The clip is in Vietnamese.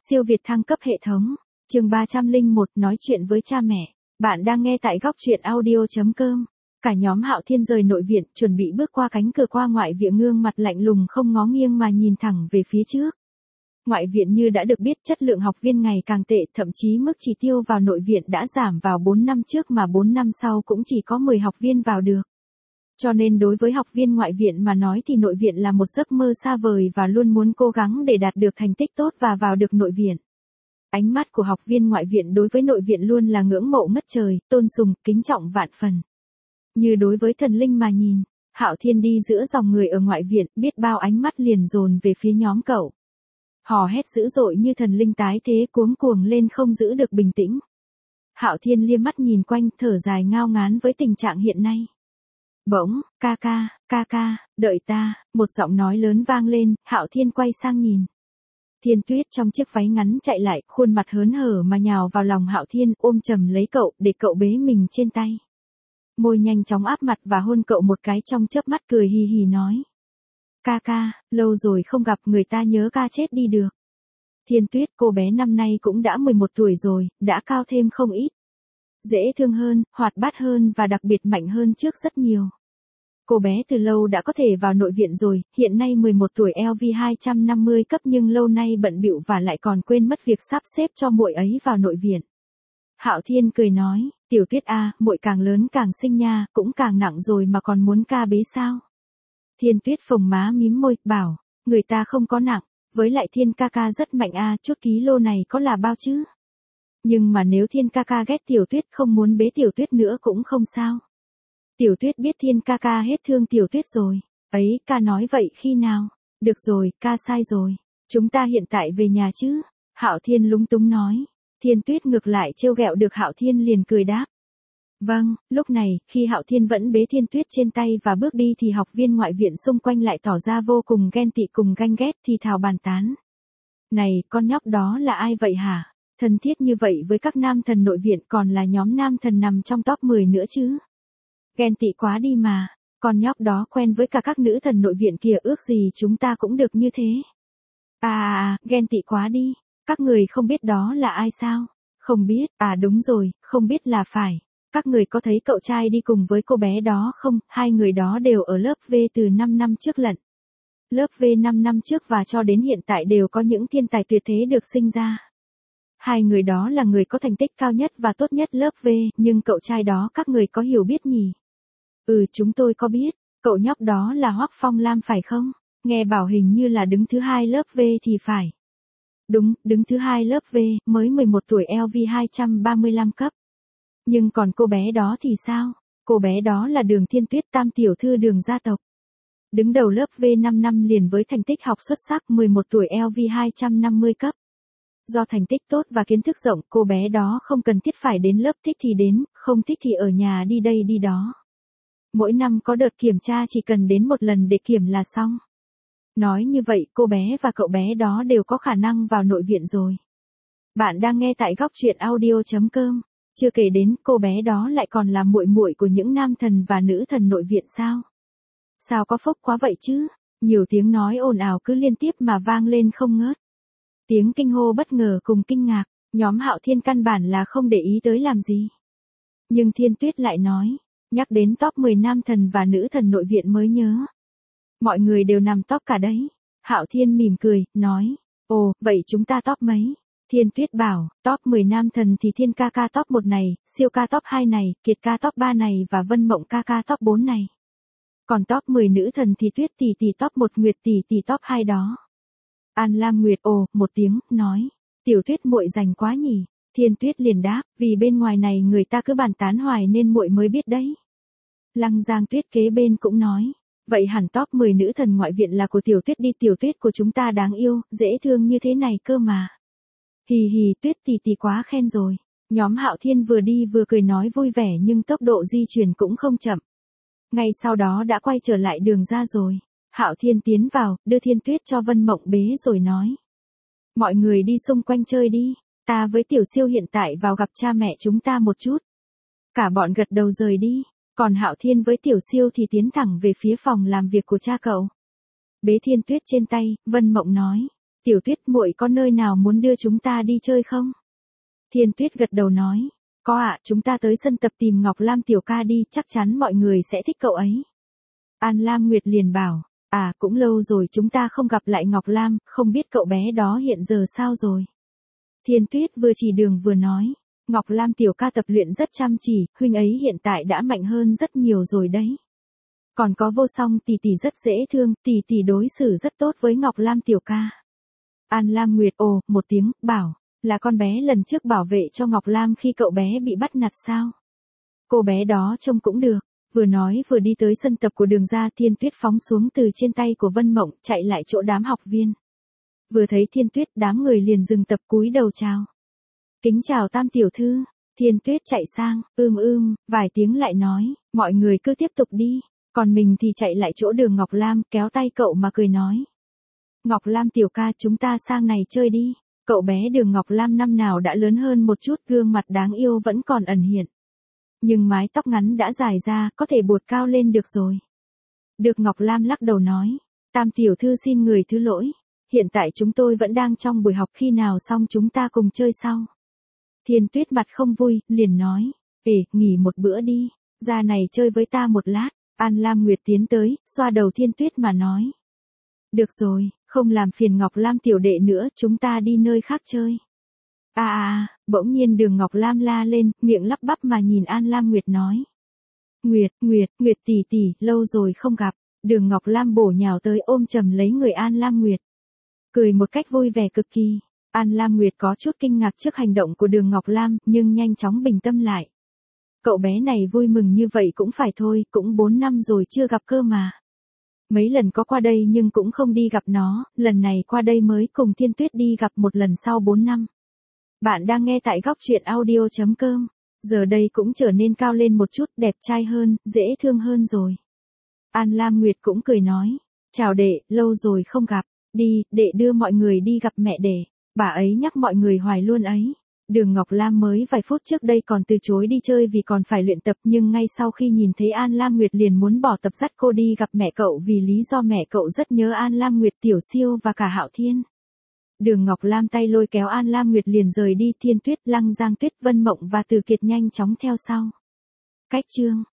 Siêu Việt thăng cấp hệ thống. Chương 301 nói chuyện với cha mẹ. Bạn đang nghe tại góc truyện audio.com. Cả nhóm Hạo Thiên rời nội viện, chuẩn bị bước qua cánh cửa qua ngoại viện, ngương mặt lạnh lùng không ngó nghiêng mà nhìn thẳng về phía trước. Ngoại viện như đã được biết, chất lượng học viên ngày càng tệ, thậm chí mức chỉ tiêu vào nội viện đã giảm vào 4 năm trước mà 4 năm sau cũng chỉ có 10 học viên vào được. Cho nên đối với học viên ngoại viện mà nói thì nội viện là một giấc mơ xa vời và luôn muốn cố gắng để đạt được thành tích tốt và vào được nội viện. Ánh mắt của học viên ngoại viện đối với nội viện luôn là ngưỡng mộ ngất trời, tôn sùng, kính trọng vạn phần. Như đối với thần linh mà nhìn, Hạo Thiên đi giữa dòng người ở ngoại viện, biết bao ánh mắt liền dồn về phía nhóm cậu. Hò hét dữ dội như thần linh tái thế, cuống cuồng lên không giữ được bình tĩnh. Hạo Thiên liếc mắt nhìn quanh, thở dài ngao ngán với tình trạng hiện nay. Bỗng, ca ca, đợi ta, một giọng nói lớn vang lên. Hạo Thiên quay sang nhìn. Thiên Tuyết trong chiếc váy ngắn chạy lại, khuôn mặt hớn hở mà nhào vào lòng Hạo Thiên, ôm chầm lấy cậu, để cậu bế mình trên tay. Môi nhanh chóng áp mặt và hôn cậu một cái, trong chớp mắt cười hì hì nói. Ca, lâu rồi không gặp, người ta nhớ ca chết đi được. Thiên Tuyết, cô bé năm nay cũng đã 11 tuổi rồi, đã cao thêm không ít. Dễ thương hơn, hoạt bát hơn và đặc biệt mạnh hơn trước rất nhiều. Cô bé từ lâu đã có thể vào nội viện rồi, hiện nay 11 tuổi, LV 250 cấp, nhưng lâu nay bận bịu và lại còn quên mất việc sắp xếp cho muội ấy vào nội viện. Hạo Thiên cười nói, Tiểu Tuyết à, muội càng lớn càng xinh nha, cũng càng nặng rồi mà còn muốn ca bế sao? Thiên Tuyết phồng má mím môi, bảo, người ta không có nặng, với lại Thiên ca rất mạnh à, chút ký lô này có là bao chứ? Nhưng mà nếu Thiên ca ghét Tiểu Tuyết, không muốn bế Tiểu Tuyết nữa cũng không sao. Tiểu Tuyết biết Thiên ca hết thương Tiểu Tuyết rồi. Ấy, ca nói vậy khi nào? Được rồi, ca sai rồi. Chúng ta hiện tại về nhà chứ? Hạo Thiên lúng túng nói. Thiên Tuyết ngược lại trêu ghẹo được Hạo Thiên, liền cười đáp. Vâng. Lúc này, khi Hạo Thiên vẫn bế Thiên Tuyết trên tay và bước đi thì học viên ngoại viện xung quanh lại tỏ ra vô cùng ghen tị cùng ganh ghét, thì thào bàn tán. Này, con nhóc đó là ai vậy hả? Thân thiết như vậy với các nam thần nội viện, còn là nhóm nam thần nằm trong top 10 nữa chứ. Ghen tị quá đi mà, con nhóc đó quen với cả các nữ thần nội viện kìa, ước gì chúng ta cũng được như thế. Ghen tị quá đi, các người không biết đó là ai sao? Không biết, đúng rồi, không biết là phải. Các người có thấy cậu trai đi cùng với cô bé đó không? Hai người đó đều ở lớp V từ 5 năm trước lận. Lớp V 5 năm trước và cho đến hiện tại đều có những thiên tài tuyệt thế được sinh ra. Hai người đó là người có thành tích cao nhất và tốt nhất lớp V, nhưng cậu trai đó các người có hiểu biết nhỉ? Chúng tôi có biết, cậu nhóc đó là Hoắc Phong Lam phải không? Nghe bảo hình như là đứng thứ 2 lớp V thì phải. Đúng, đứng thứ 2 lớp V, mới 11 tuổi, LV 235 cấp. Nhưng còn cô bé đó thì sao? Cô bé đó là Đường Thiên Tuyết, tam tiểu thư Đường gia tộc. Đứng đầu lớp V 5 năm liền với thành tích học xuất sắc, 11 tuổi, LV 250 cấp. Do thành tích tốt và kiến thức rộng, cô bé đó không cần thiết phải đến lớp, thích thì đến, không thích thì ở nhà đi đây đi đó. Mỗi năm có đợt kiểm tra chỉ cần đến một lần để kiểm là xong. Nói như vậy, cô bé và cậu bé đó đều có khả năng vào nội viện rồi. Bạn đang nghe tại góc truyện audio.com. Chưa kể đến, cô bé đó lại còn là muội muội của những nam thần và nữ thần nội viện sao? Sao có phúc quá vậy chứ? Nhiều tiếng nói ồn ào cứ liên tiếp mà vang lên không ngớt. Tiếng kinh hô bất ngờ cùng kinh ngạc, nhóm Hạo Thiên căn bản là không để ý tới làm gì. Nhưng Thiên Tuyết lại nói, nhắc đến top 10 nam thần và nữ thần nội viện mới nhớ. Mọi người đều nằm top cả đấy. Hạo Thiên mỉm cười, nói, ồ, vậy chúng ta top mấy? Thiên Tuyết bảo, top 10 nam thần thì Thiên ca top 1 này, Siêu ca top 2 này, Kiệt ca top 3 này và Vân Mộng ca top 4 này. Còn top 10 nữ thần thì Tuyết tỷ tỷ top 1, Nguyệt tỷ tỷ top 2 đó. An Lam Nguyệt một tiếng, nói, Tiểu Tuyết muội rành quá nhỉ. Thiên Tuyết liền đáp, vì bên ngoài này người ta cứ bàn tán hoài nên muội mới biết đấy. Lăng Giang Tuyết kế bên cũng nói, vậy hẳn top 10 nữ thần ngoại viện là của Tiểu Tuyết đi, Tiểu Tuyết của chúng ta đáng yêu, dễ thương như thế này cơ mà. Hì hì, Tuyết tỷ tỷ quá khen rồi. Nhóm Hạo Thiên vừa đi vừa cười nói vui vẻ, nhưng tốc độ di chuyển cũng không chậm. Ngay sau đó đã quay trở lại Đường ra rồi. Hạo Thiên tiến vào, đưa Thiên Tuyết cho Vân Mộng bế rồi nói. Mọi người đi xung quanh chơi đi, ta với Tiểu Siêu hiện tại vào gặp cha mẹ chúng ta một chút. Cả bọn gật đầu rời đi, còn Hạo Thiên với Tiểu Siêu thì tiến thẳng về phía phòng làm việc của cha cậu. Bế Thiên Tuyết trên tay, Vân Mộng nói. Tiểu Tuyết muội có nơi nào muốn đưa chúng ta đi chơi không? Thiên Tuyết gật đầu nói. Có ạ, chúng ta tới sân tập tìm Ngọc Lam tiểu ca đi, chắc chắn mọi người sẽ thích cậu ấy. An Lam Nguyệt liền bảo. À, cũng lâu rồi chúng ta không gặp lại Ngọc Lam, không biết cậu bé đó hiện giờ sao rồi. Thiên Tuyết vừa chỉ đường vừa nói. Ngọc Lam tiểu ca tập luyện rất chăm chỉ, huynh ấy hiện tại đã mạnh hơn rất nhiều rồi đấy. Còn có Vô Song tỷ tỷ rất dễ thương, tỷ tỷ đối xử rất tốt với Ngọc Lam tiểu ca. An Lam Nguyệt ồ một tiếng, bảo, là con bé lần trước bảo vệ cho Ngọc Lam khi cậu bé bị bắt nạt sao? Cô bé đó trông cũng được. Vừa nói vừa đi tới sân tập của Đường gia. Thiên Tuyết phóng xuống từ trên tay của Vân Mộng, chạy lại chỗ đám học viên. Vừa thấy Thiên Tuyết, đám người liền dừng tập cúi đầu chào. Kính chào Tam tiểu thư. Thiên Tuyết chạy sang, vài tiếng lại nói, mọi người cứ tiếp tục đi. Còn mình thì chạy lại chỗ Đường Ngọc Lam, kéo tay cậu mà cười nói. Ngọc Lam tiểu ca, chúng ta sang này chơi đi. Cậu bé Đường Ngọc Lam năm nào đã lớn hơn một chút, gương mặt đáng yêu vẫn còn ẩn hiện. Nhưng mái tóc ngắn đã dài ra, có thể buột cao lên được rồi. Được Ngọc Lam lắc đầu nói. Tam tiểu thư xin người thứ lỗi. Hiện tại chúng tôi vẫn đang trong buổi học, khi nào xong chúng ta cùng chơi sau. Thiên Tuyết mặt không vui, liền nói. Nghỉ một bữa đi. Ra này chơi với ta một lát. An Lam Nguyệt tiến tới, xoa đầu Thiên Tuyết mà nói. Được rồi, không làm phiền Ngọc Lam tiểu đệ nữa, chúng ta đi nơi khác chơi. Bỗng nhiên Đường Ngọc Lam la lên, miệng lắp bắp mà nhìn An Lam Nguyệt nói. Nguyệt tỷ tỷ, lâu rồi không gặp. Đường Ngọc Lam bổ nhào tới ôm chầm lấy người An Lam Nguyệt. Cười một cách vui vẻ cực kỳ. An Lam Nguyệt có chút kinh ngạc trước hành động của Đường Ngọc Lam, nhưng nhanh chóng bình tâm lại. Cậu bé này vui mừng như vậy cũng phải thôi, cũng 4 năm rồi chưa gặp cơ mà. Mấy lần có qua đây nhưng cũng không đi gặp nó, lần này qua đây mới cùng Thiên Tuyết đi gặp một lần sau 4 năm. Bạn đang nghe tại góc truyện audio.com. Giờ đây cũng trở nên cao lên một chút, đẹp trai hơn, dễ thương hơn rồi. An Lam Nguyệt cũng cười nói. Chào đệ, lâu rồi không gặp. Đi, đệ đưa mọi người đi gặp mẹ đệ. Bà ấy nhắc mọi người hoài luôn ấy. Đường Ngọc Lam mới vài phút trước đây còn từ chối đi chơi vì còn phải luyện tập, nhưng ngay sau khi nhìn thấy An Lam Nguyệt liền muốn bỏ tập dắt cô đi gặp mẹ cậu, vì lý do mẹ cậu rất nhớ An Lam Nguyệt, Tiểu Siêu và cả Hạo Thiên. Đường Ngọc Lam tay lôi kéo An Lam Nguyệt liền rời đi. Thiên Tuyết, Lăng Giang Tuyết, Vân Mộng và Từ Kiệt nhanh chóng theo sau. Cách chương